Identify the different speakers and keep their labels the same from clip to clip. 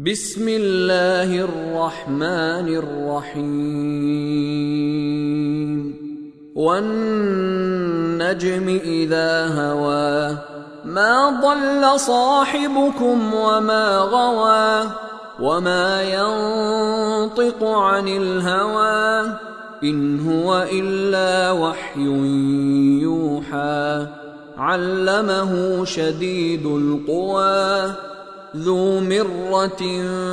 Speaker 1: بسم الله الرحمن الرحيم والنجم إذا هوى ما ضل صاحبكم وما غوى وما ينطق عن الهوى إن هو إلا وحي يوحى علمه شديد القوى ذو مرة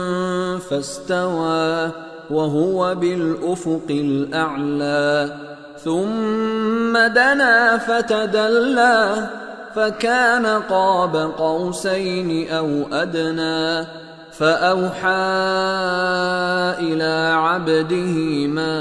Speaker 1: فاستوى وهو بالأفق الأعلى ثم دنا فتدلى فكان قاب قوسين أو أدنى فأوحى إلى عبده ما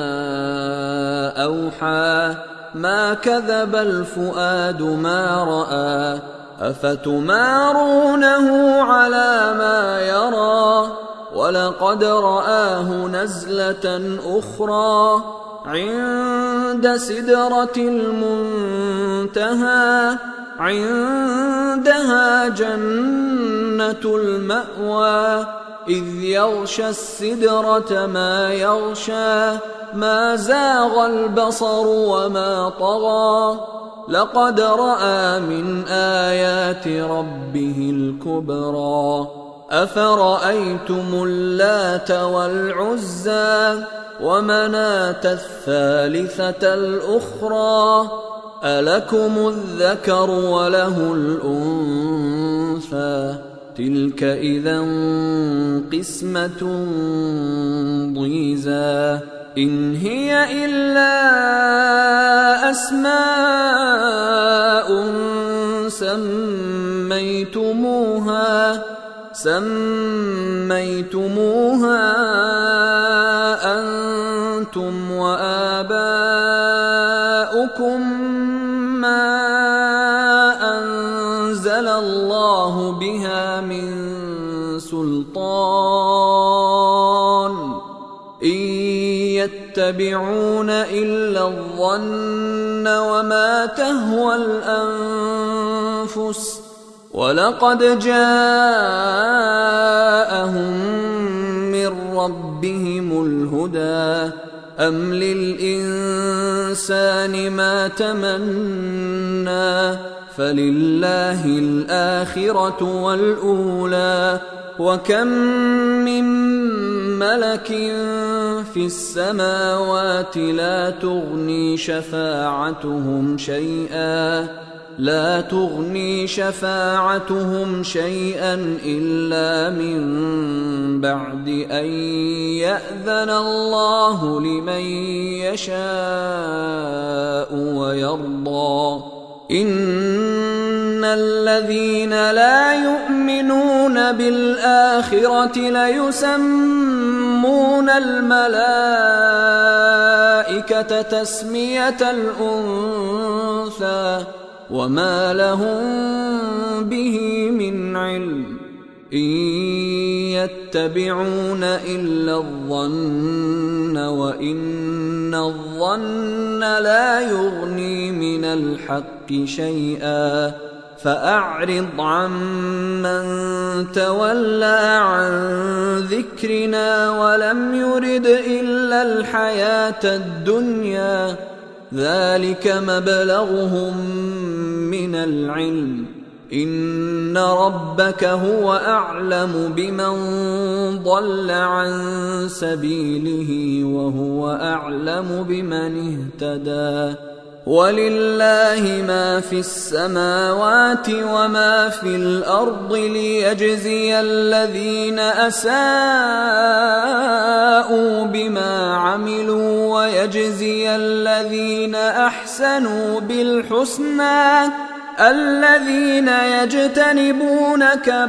Speaker 1: أوحى ما كذب الفؤاد ما رأى أفتمارونه على ما يرى ولقد رآه نزلة أخرى عند سدرة المنتهى عندها جنة المأوى إذ يغشى السدرة ما يغشى ما زاغ البصر وما طغى لقد رأى من آيات ربه الكبرى أفرأيتم اللات والعزى ومناة الثالثة الأخرى ألكم الذكر وله الأنثى تلك إذا قسمة ضيزى إن هي إلا أسماء سميتموها أنتم وآباؤكم ما أنزل الله بها من سلطان إن يتبعون إلا الظن وما تهوى الأنفس ولقد جاءهم من ربهم الهدى أم للإنسان ما تمنى فلله الآخرة والأولى وكم من ملك في السماوات لا تغني شفاعتهم شيئا إلا من بعد أن يأذن الله لمن يشاء ويرضى إن الذين لا يؤمنون بالآخرة ليسمون الملائكة تسمية الأنثى وما لهم به من علم إن يتبعون إلا الظن وإن الظن لا يغني من الحق شيئا فأعرض عمن تولى عن ذكرنا ولم يرد إلا الحياة الدنيا ذلك مبلغهم من العلم إن ربك هو أعلم بمن ضل عن سبيله وهو أعلم بمن اهتدى ولله ما في السماوات وما في الأرض ليجزي الذين أساءوا بما عملوا ويجزي الذين أحسنوا بالحسنى الذين يجتنبون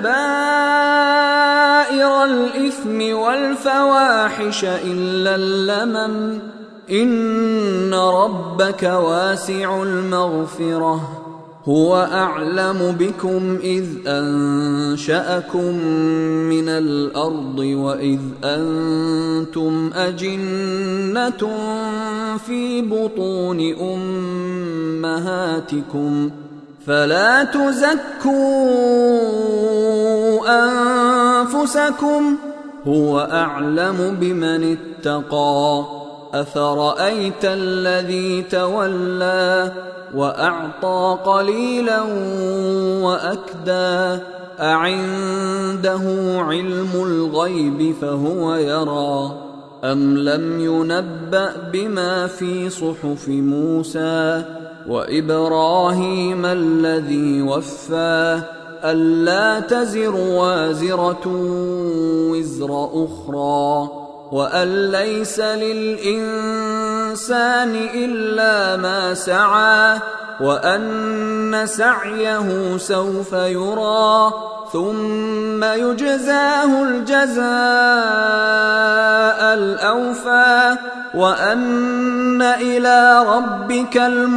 Speaker 1: كبائر الإثم والفواحش إلا اللمم إن ربك واسع المغفرة هو أعلم بكم إذ أنشأكم من الأرض وإذ أنتم أجنة في بطون أمهاتكم فلا تزكوا أنفسكم هو أعلم بمن اتقى أفرأيت الذي تولى وأعطى قليلا وأكدى أعنده علم الغيب فهو يرى أم لم ينبأ بما في صحف موسى وإبراهيم الذي وفى ألا تزر وازرة وزر أخرى وأن ليس للإنسان إلا ما سعى وأن سعيه سوف يرى ثم يجزاه الجزاء الأوفى وأن إلى ربك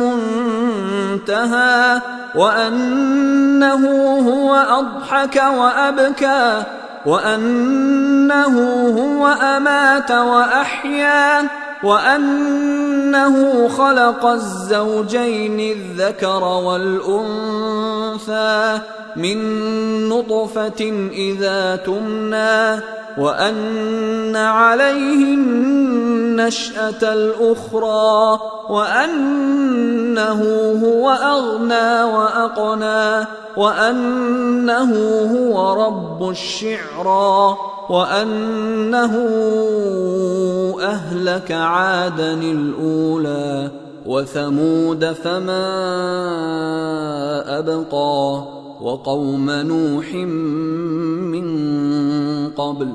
Speaker 1: المنتهى وأنه هو أضحك وأبكى وأنه هو أمات وأحيا وأنه خلق الزوجين الذكر والأنثى من نطفة إذا تمنى وأن عليه النشأة الأخرى وأنه هو أغنى وأقنى وأنه هو رب الشعرى وأنه أهلك عادا الأولى وثمود فما أبقى وقوم نوح من قبل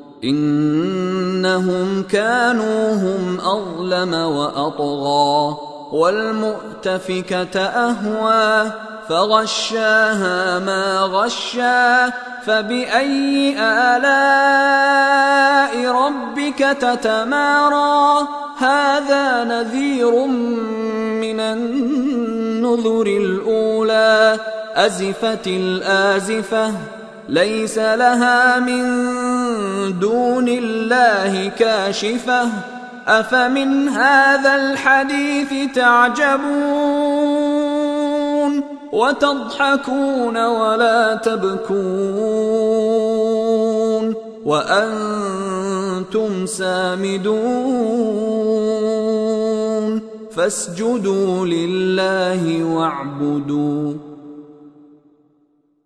Speaker 1: إنهم كانوا هم أظلم وأطغى والمؤتفكة أهوى فغشاها ما غشا فبأي آلاء ربك تتمارى هذا نذير من النذر الأولى أزفت الآزفة ليس لها من دون الله كاشفة أفمن هذا الحديث تعجبون وتضحكون ولا تبكون وأنتم سامدون فاسجدوا لله واعبدوا